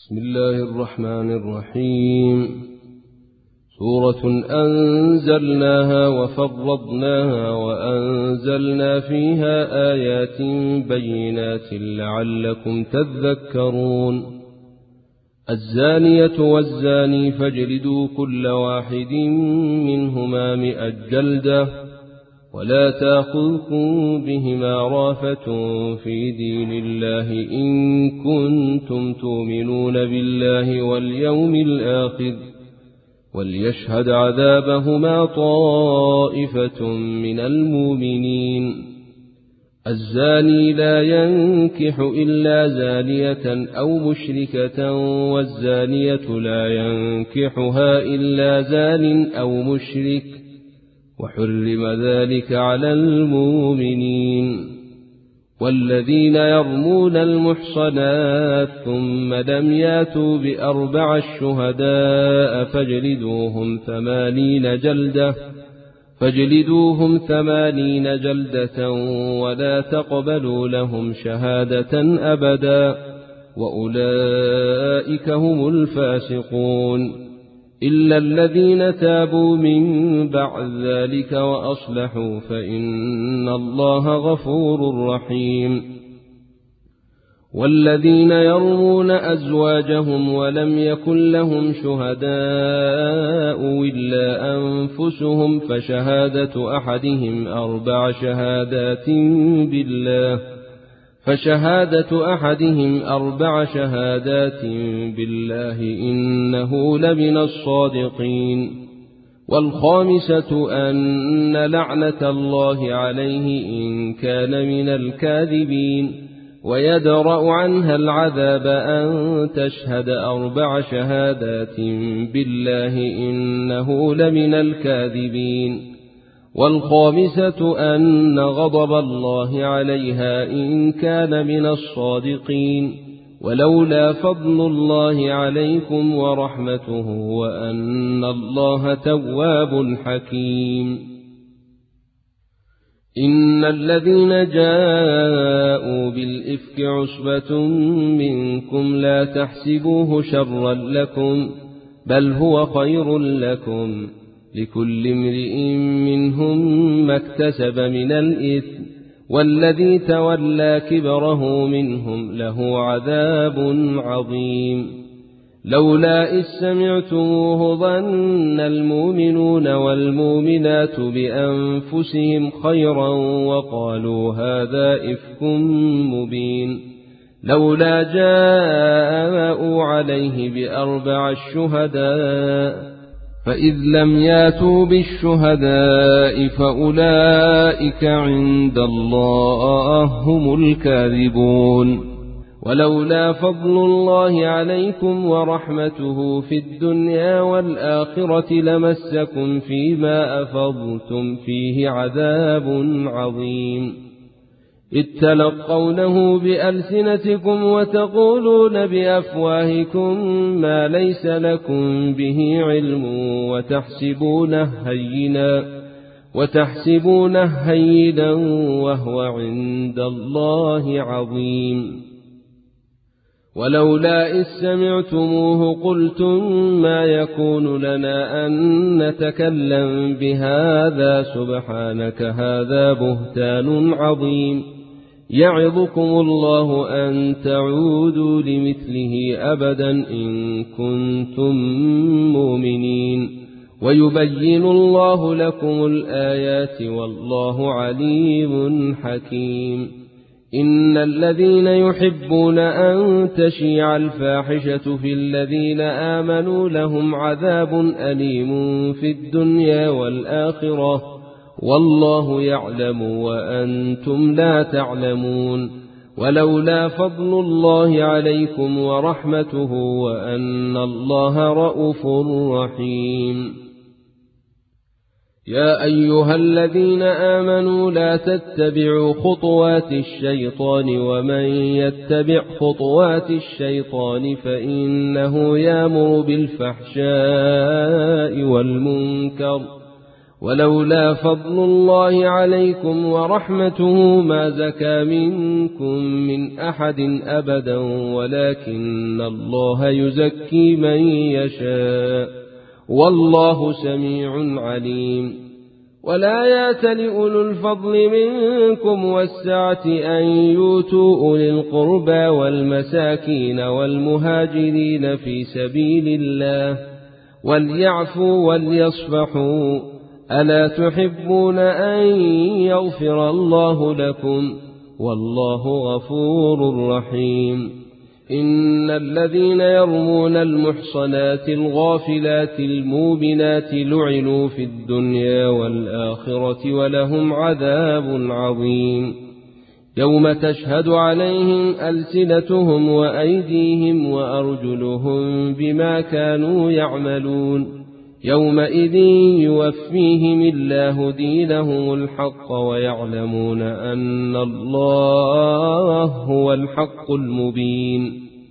بسم الله الرحمن الرحيم. سورة أنزلناها وفرضناها وأنزلنا فيها آيات بينات لعلكم تذكرون. الزانية والزاني فاجلدوا كل واحد منهما 100 جلدة ولا تأخذكم بهما رافة في دين الله إن كنتم تؤمنون بالله واليوم الآخر وليشهد عذابهما طائفة من المؤمنين. الزاني لا ينكح إلا زانية أو مشركة والزانية لا ينكحها إلا زان أو مشرك وحرم ذلك على المؤمنين. والذين يرمون المحصنات ثم لم ياتوا ب4 شهداء فاجلدوهم 80 جلدة ولا تقبلوا لهم شهادة أبدا وأولئك هم الفاسقون إلا الذين تابوا من بعد ذلك وأصلحوا فإن الله غفور رحيم. والذين يرمون أزواجهم ولم يكن لهم شهداء إلا أنفسهم فشهادة أحدهم 4 شهادات بالله إنه لمن الصادقين. والخامسة أن لعنة الله عليه إن كان من الكاذبين ويدرأ عنها العذاب أن تشهد 4 شهادات بالله إنه لمن الكاذبين. والخامسة أن غضب الله عليها إن كان من الصادقين ولولا فضل الله عليكم ورحمته وأن الله تواب حكيم. إن الذين جاءوا بالإفك عصبة منكم لا تحسبوه شرا لكم بل هو خير لكم لكل امرئ منهم ما اكتسب من الإثم والذي تولى كبره منهم له عذاب عظيم. لولا إذ سمعتموه ظن المؤمنون والمؤمنات بأنفسهم خيرا وقالوا هذا إفك مبين. لولا جاءوا عليه ب4 شهداء فإذ لم ياتوا بالشهداء فأولئك عند الله هم الكاذبون. ولولا فضل الله عليكم ورحمته في الدنيا والآخرة لمسكم فيما أفضتم فيه عذاب عظيم. إذ تلقونه بألسنتكم وتقولون بأفواهكم ما ليس لكم به علم وتحسبونه هينا وهو عند الله عظيم. ولولا إذ سمعتموه قلتم ما يكون لنا أن نتكلم بهذا سبحانك هذا بهتان عظيم. يعظكم الله أن تعودوا لمثله أبدا إن كنتم مؤمنين ويبين الله لكم الآيات والله عليم حكيم. إن الذين يحبون أن تشيع الفاحشة في الذين آمنوا لهم عذاب أليم في الدنيا والآخرة والله يعلم وأنتم لا تعلمون. ولولا فضل الله عليكم ورحمته وأن الله رءوف رحيم. يا أيها الذين آمنوا لا تتبعوا خطوات الشيطان ومن يتبع خطوات الشيطان فإنه يأمر بالفحشاء والمنكر ولولا فضل الله عليكم ورحمته ما زكى منكم من أحد أبدا ولكن الله يزكي من يشاء والله سميع عليم. ولا يأتل أولو الفضل منكم والسعة أن يؤتوا أولي القربى والمساكين والمهاجرين في سبيل الله وليعفوا وليصفحوا ألا تحبون أن يغفر الله لكم والله غفور رحيم. إن الذين يرمون المحصنات الغافلات المؤمنات لعنوا في الدنيا والآخرة ولهم عذاب عظيم. يوم تشهد عليهم ألسنتهم وأيديهم وأرجلهم بما كانوا يعملون يومئذ يوفيهم الله دينهم الحق ويعلمون أن الله هو الحق المبين.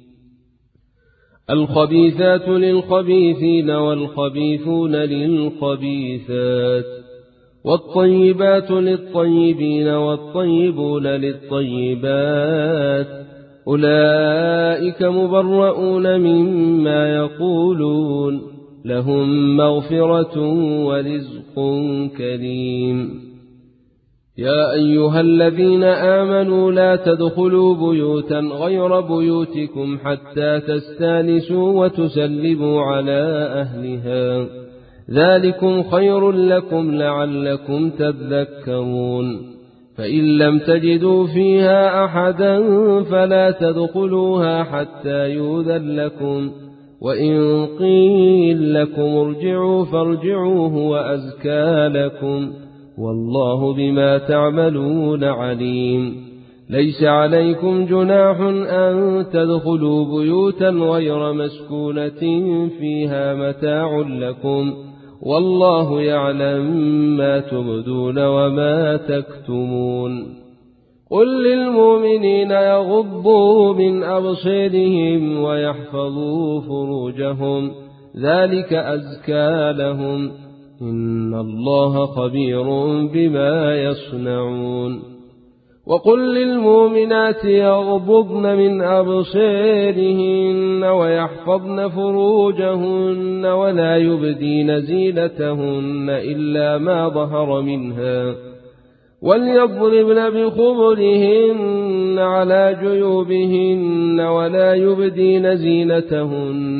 الخبيثات للخبيثين والخبيثون للخبيثات والطيبات للطيبين والطيبون للطيبات أولئك مبرؤون مما يقولون لهم مغفرة ورزق كريم. يا أيها الذين آمنوا لا تدخلوا بيوتا غير بيوتكم حتى تستانسوا وتسلموا على أهلها ذلكم خير لكم لعلكم تذكرون. فإن لم تجدوا فيها أحدا فلا تدخلوها حتى يؤذن لكم وإن قيل لكم ارجعوا فارجعوا هو أزكى لكم والله بما تعملون عليم. ليس عليكم جناح أن تدخلوا بيوتا غير مسكونة فيها متاع لكم والله يعلم ما تبدون وما تكتمون. قل للمؤمنين يغضوا من أبصارهم ويحفظوا فروجهم ذلك أزكى لهم إن الله خبير بما يصنعون. وقل للمؤمنات يغضضن من أبصارهن ويحفظن فروجهن ولا يبدين زينتهن إلا ما ظهر منها وليضربن بخمرهن على جيوبهن ولا يبدين زينتهن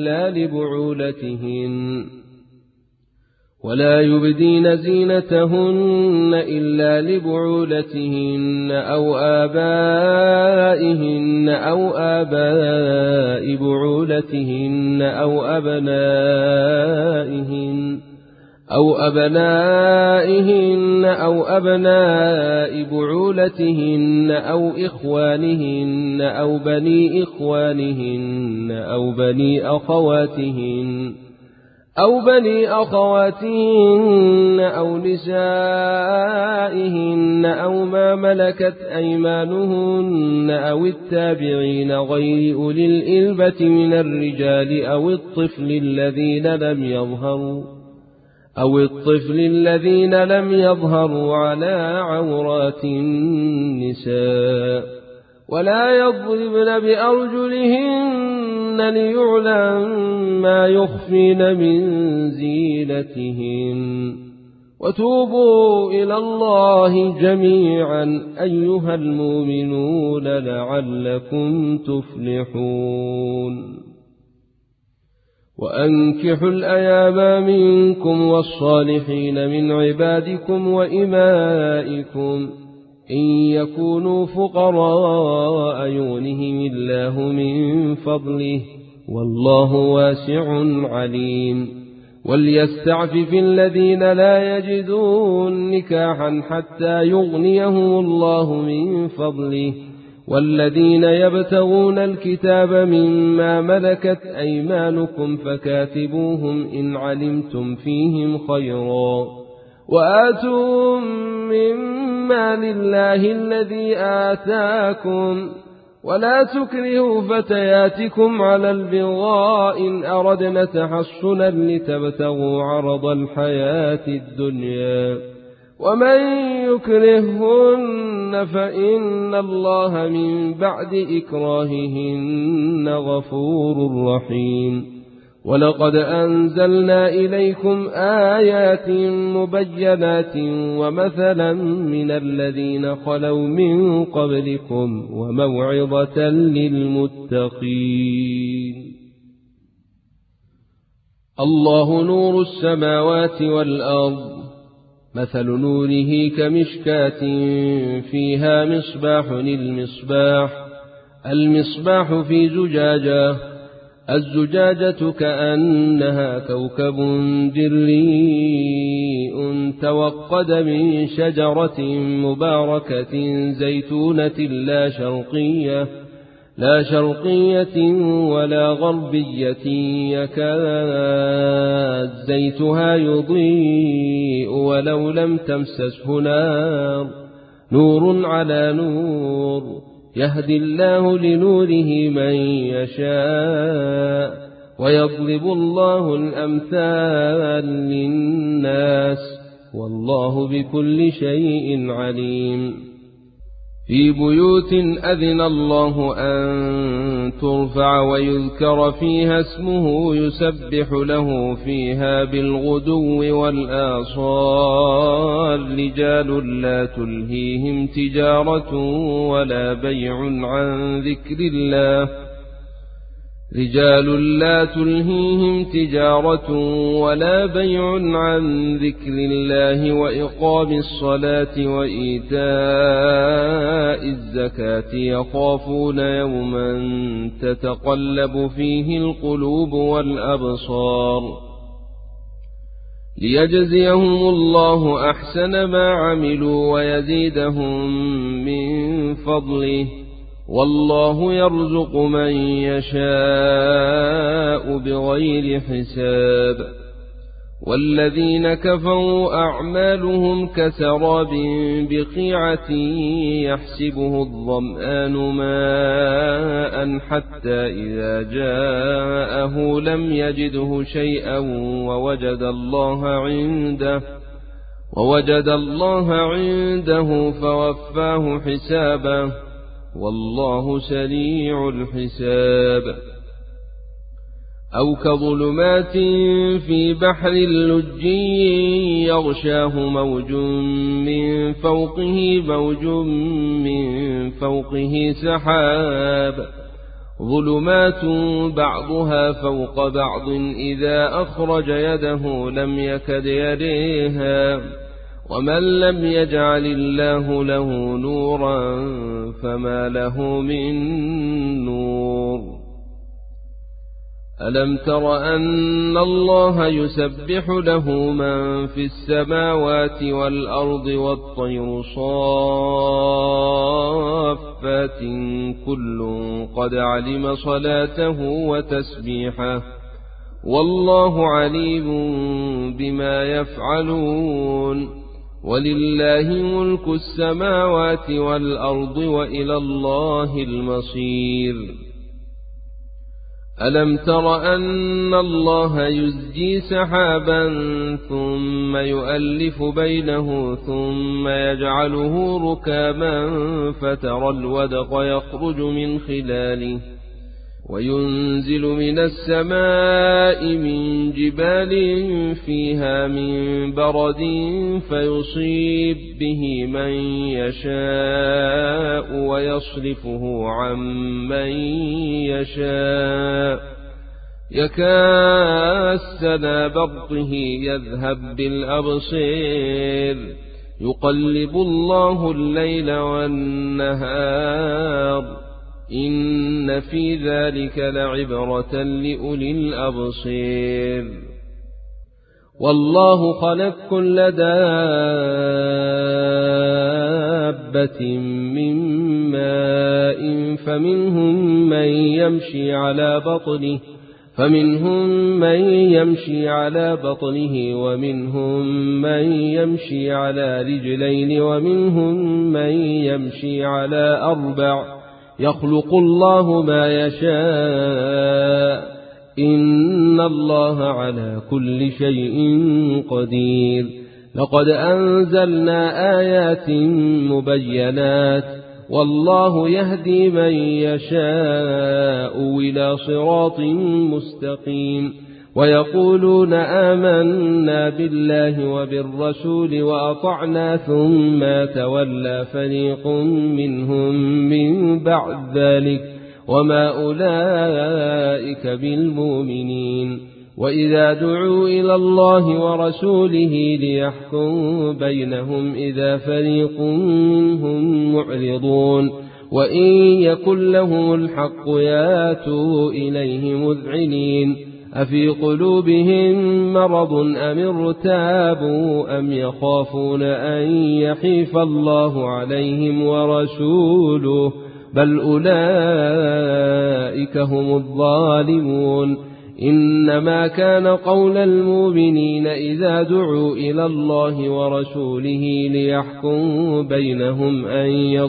إلا لبعولتهن أو آبائهن أو آباء بعولتهن أو أبنائهن أو أبناء بعولتهن أو إخوانهن أو بني إخوانهن أو بني أخواتهن أو نسائهن أو ما ملكت أيمانهن أو التابعين غير أولي الإربة من الرجال أو الطفل الذين لم يظهروا على عورات النساء ولا يضربن بأرجلهن ليعلم ما يخفين من زينتهن. وتوبوا إلى الله جميعا أيها المؤمنون لعلكم تفلحون. وأنكحوا الأيام منكم والصالحين من عبادكم وإمائكم إن يكونوا فقراء يغنهم الله من فضله والله واسع عليم. وليستعفف الذين لا يجدون نكاحا حتى يغنيهم الله من فضله والذين يبتغون الكتاب مما ملكت أيمانكم فكاتبوهم إن علمتم فيهم خيرا وآتوهم مما لله الذي آتاكم ولا تكرهوا فتياتكم على البغاء إن أردنا تحصنا لتبتغوا عرض الحياة الدنيا ومن يكرههن فإن الله من بعد إكراههن غفور رحيم ولقد أنزلنا إليكم آيات مبينات ومثلا من الذين خلوا من قبلكم وموعظة للمتقين. الله نور السماوات والأرض مثل نوره كمشكاة فيها مصباح المصباح في زجاجة الزجاجة كأنها كوكب دريء توقد من شجرة مباركة زيتونة لا شرقية ولا غربية يكاد زيتها يضيء ولو لم تمسسه نور على نور يهدي الله لنوره من يشاء ويضرب الله الأمثال للناس والله بكل شيء عليم. في بيوت أذن الله أن ترفع ويذكر فيها اسمه يسبح له فيها بالغدو والآصال رجال لا تلهيهم تجارة ولا بيع عن ذكر الله وإقام الصلاة وإيتاء الزكاة يخافون يوما تتقلب فيه القلوب والأبصار ليجزيهم الله أحسن ما عملوا ويزيدهم من فضله والله يرزق من يشاء بغير حساب. والذين كفروا أعمالهم كسراب بقيعة يحسبه الظمآن ماء حتى إذا جاءه لم يجده شيئا ووجد الله عنده فوفاه حسابه والله سريع الحساب. أو كظلمات في بحر لجي يغشاه موج من فوقه سحاب ظلمات بعضها فوق بعض إذا أخرج يده لم يكد يريها ومن لم يجعل الله له نورا فما له من نور. ألم تر أن الله يسبح له من في السماوات والأرض والطير صافات كل قد علم صلاته وتسبيحه والله عليم بما يفعلون. ولله ملك السماوات والأرض وإلى الله المصير. ألم تر أن الله يزجي سحابا ثم يؤلف بينه ثم يجعله ركاما فترى الودق يخرج من خلاله وينزل من السماء من جبال فيها من برد فيصيب به من يشاء ويصرفه عن من يشاء يكاد سنا برقه يذهب بالأبصير يقلب الله الليل والنهار إن في ذلك لعبرة لأولي الأبصير. والله خلق كل دابة من ماء فمنهم من يمشي على بطنه ومنهم من يمشي على رجلين ومنهم من يمشي على 4 يخلق الله ما يشاء إن الله على كل شيء قدير. لقد أنزلنا آيات مبينات والله يهدي من يشاء إلى صراط مستقيم. ويقولون آمنا بالله وبالرسول وأطعنا ثم تولى فريق منهم من بعد ذلك وما أولئك بالمؤمنين. وإذا دعوا إلى الله ورسوله ليحكم بينهم إذا فريق منهم معرضون وإن يكن لهم الحق ياتوا إليه مذعنين أفي قلوبهم مرض أم ارتابوا أم يخافون أن يحيف الله عليهم ورسوله بل أولئك هم الظالمون. إنما كان قول المؤمنين إذا دعوا إلى الله ورسوله ليحكم بينهم أن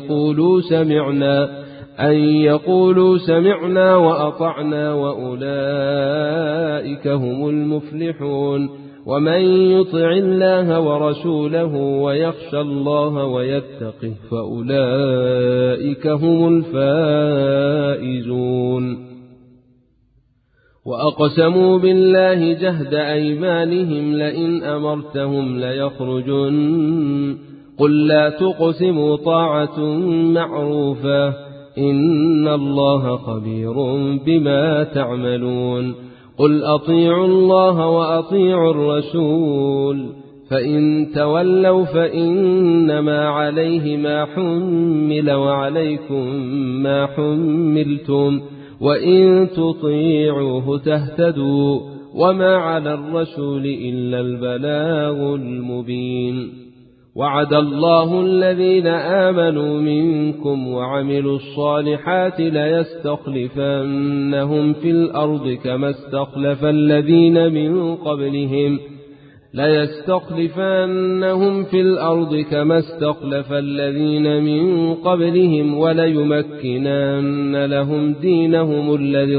يقولوا سمعنا وأطعنا وأولئك هم المفلحون. ومن يطع الله ورسوله ويخشى الله ويتقه فأولئك هم الفائزون. وأقسموا بالله جهد أيمانهم لئن أمرتهم ليخرجن قل لا تقسموا طاعة معروفة إن الله خبير بما تعملون. قل أطيعوا الله وأطيعوا الرسول فإن تولوا فإنما عليه ما حمل وعليكم ما حملتم وإن تطيعوه تهتدوا وما على الرسول إلا البلاغ المبين. وعد الله الذين آمنوا منكم وعملوا الصالحات ليستخلفنهم في الأرض كما استخلف الذين من قبلهم وليمكنن لهم دينهم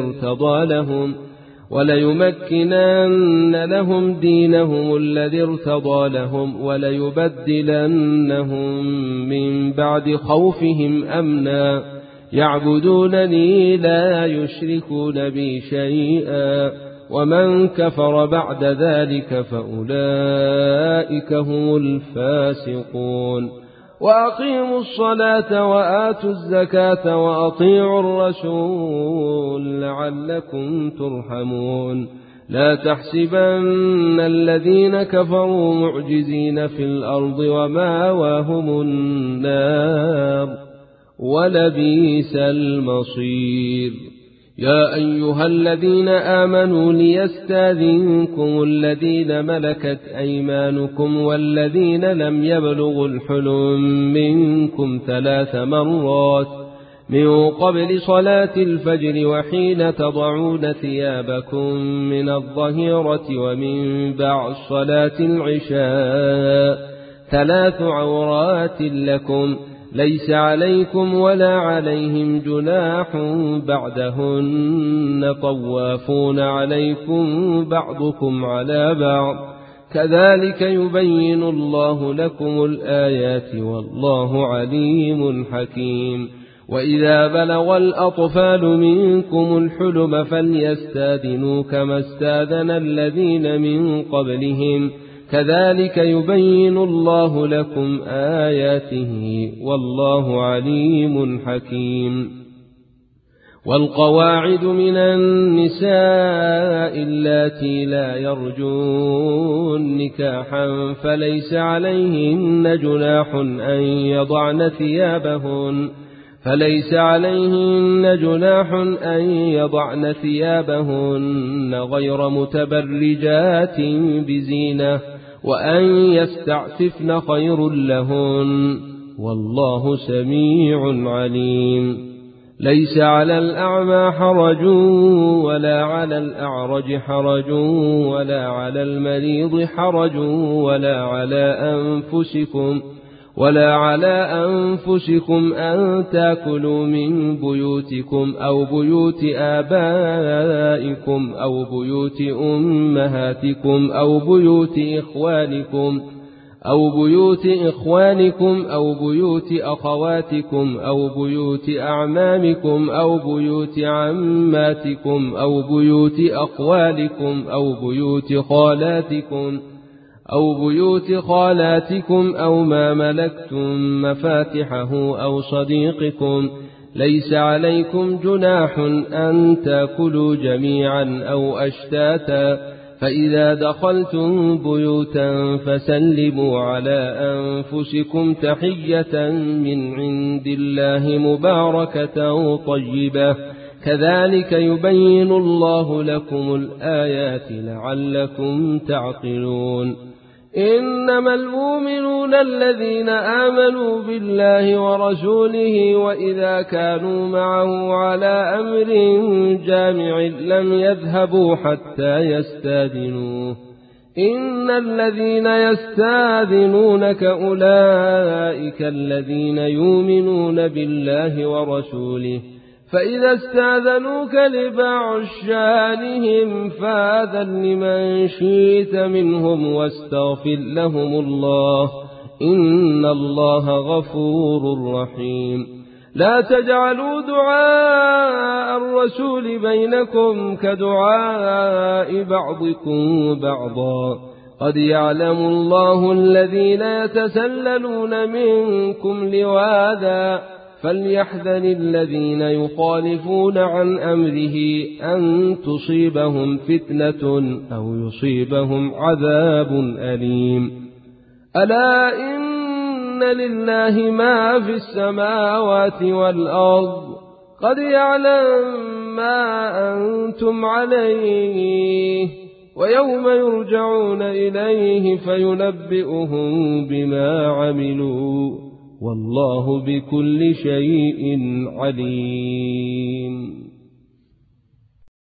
الذي ارتضى لهم وليبدلنهم من بعد خوفهم أمنا يعبدونني لا يشركون بي شيئا ومن كفر بعد ذلك فأولئك هم الفاسقون. وأقيموا الصلاة وآتوا الزكاة وأطيعوا الرسول لعلكم ترحمون. لا تحسبن الذين كفروا معجزين في الأرض ومأواهم النار ولبئس المصير. يا أيها الذين آمنوا ليستاذنكم الذين ملكت أيمانكم والذين لم يبلغوا الحلم منكم 3 مرات من قبل صلاة الفجر وحين تضعون ثيابكم من الظهيرة ومن بعد صلاة العشاء 3 عورات لكم ليس عليكم ولا عليهم جناح بعدهن طوافون عليكم بعضكم على بعض كذلك يبين الله لكم الآيات والله عليم حكيم. وإذا بلغ الأطفال منكم الحلم فليستاذنوا كما استاذن الذين من قبلهم كذلك يبين الله لكم آياته والله عليم حكيم. والقواعد من النساء اللاتي لا يرجون نكاحا فليس عليهن جناح أن يضعن ثيابهن غير متبرجات بزينة وأن يستعففن خير لهن والله سميع عليم. ليس على الأعمى حرج ولا على الأعرج حرج ولا على المريض حرج ولا على أنفسكم ولا على أنفسكم أن تأكلوا من بيوتكم أو بيوت آبائكم أو بيوت أمهاتكم أو بيوت إخوانكم أو بيوت أخواتكم أو بيوت أعمامكم أو بيوت عماتكم أو بيوت أخوالكم أو بيوت خالاتكم أو ما ملكتم مفاتحه أو صديقكم. ليس عليكم جناح أن تأكلوا جميعا أو أشتاتا، فإذا دخلتم بيوتا فسلموا على أنفسكم تحية من عند الله مباركة طيبة، كذلك يبين الله لكم الآيات لعلكم تعقلون. إنما المؤمنون الذين آمنوا بالله ورسوله وإذا كانوا معه على أمر جامع لم يذهبوا حتى يستأذنوه. إن الذين يستأذنونك أولئك الذين يؤمنون بالله ورسوله، فإذا استأذنوك لبعض شأنهم فأذن لمن شئت منهم واستغفر لهم الله، إن الله غفور رحيم. لا تجعلوا دعاء الرسول بينكم كدعاء بعضكم بعضا، قد يعلم الله الذين يتسللون منكم لواذا، فليحذر الذين يخالفون عن أمره أن تصيبهم فتنة أو يصيبهم عذاب أليم. ألا إن لله ما في السماوات والأرض، قد يعلم ما أنتم عليه، ويوم يرجعون إليه فينبئهم بما عملوا، والله بكل شيء عليم.